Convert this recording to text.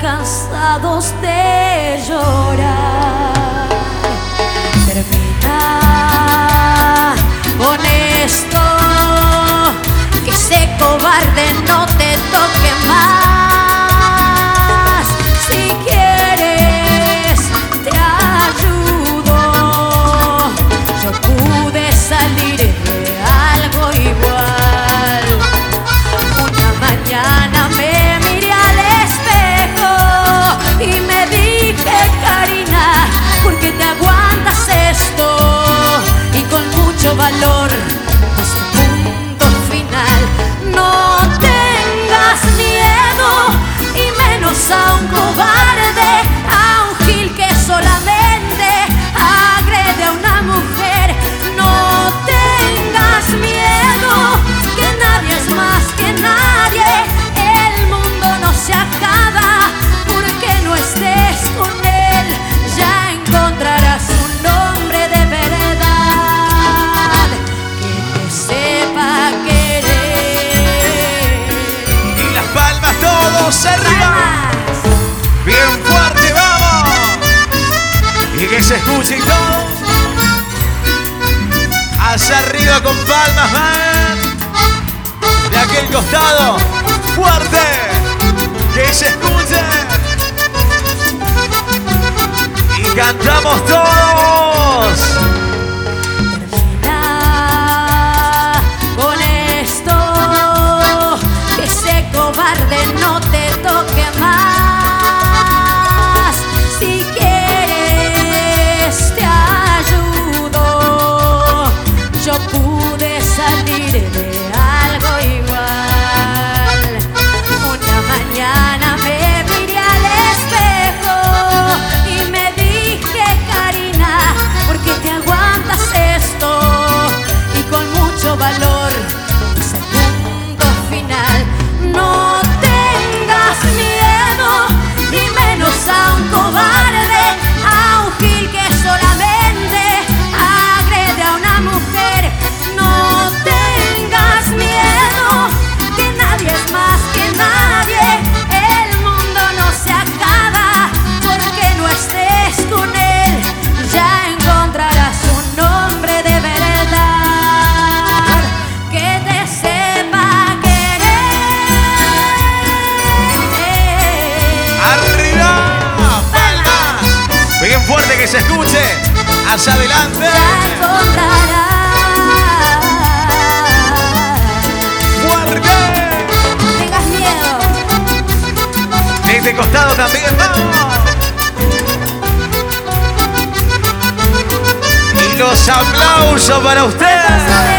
cansados de llorar. Termina con esto, que ese cobarde no te toque más. Si quieres te ayudo, yo pude salir de algo igual. Una mañana me miré al espejo y me dije: Karina, ¿por qué te aguantas esto? Y con mucho valor puse punto final. No tengas miedo, y menos a un cobarde, a un gil que solamente agrede a una mujer. No tengas miedo, que nadie es más que nadie. El mundo no se acaba porque no estés con él. Ya encontrarás un hombre de verdad que te sepa querer. Y las palmas todos arriba. Bien fuerte, vamos. Y que se escuche y todo. Hacia arriba con palmas, man. De aquel costado, fuerte. Que se escuche. Y cantamos todos. Termina con esto, que ese cobarde no te toque más. Si quieres te ayudo, yo pude salir de algo igual. Una mañana me miré al espejo y me dije: Karina, ¿por qué te aguantas esto? Y con mucho valor puse punto final. No tengas miedo, ni menos a un cobarde, a un gil que solamente agrede a una mujer. No tengas miedo, que nadie es más que nadie. El mundo no se acaba porque no estés con él. Ya encontrarás un hombre de verdad que te sepa querer. Arriba, palmas. Bien fuerte que se escuche. Hacia adelante. Ya encontrarás. Fuerte. No tengas miedo. De este costado también, vamos. Y los aplausos para ustedes.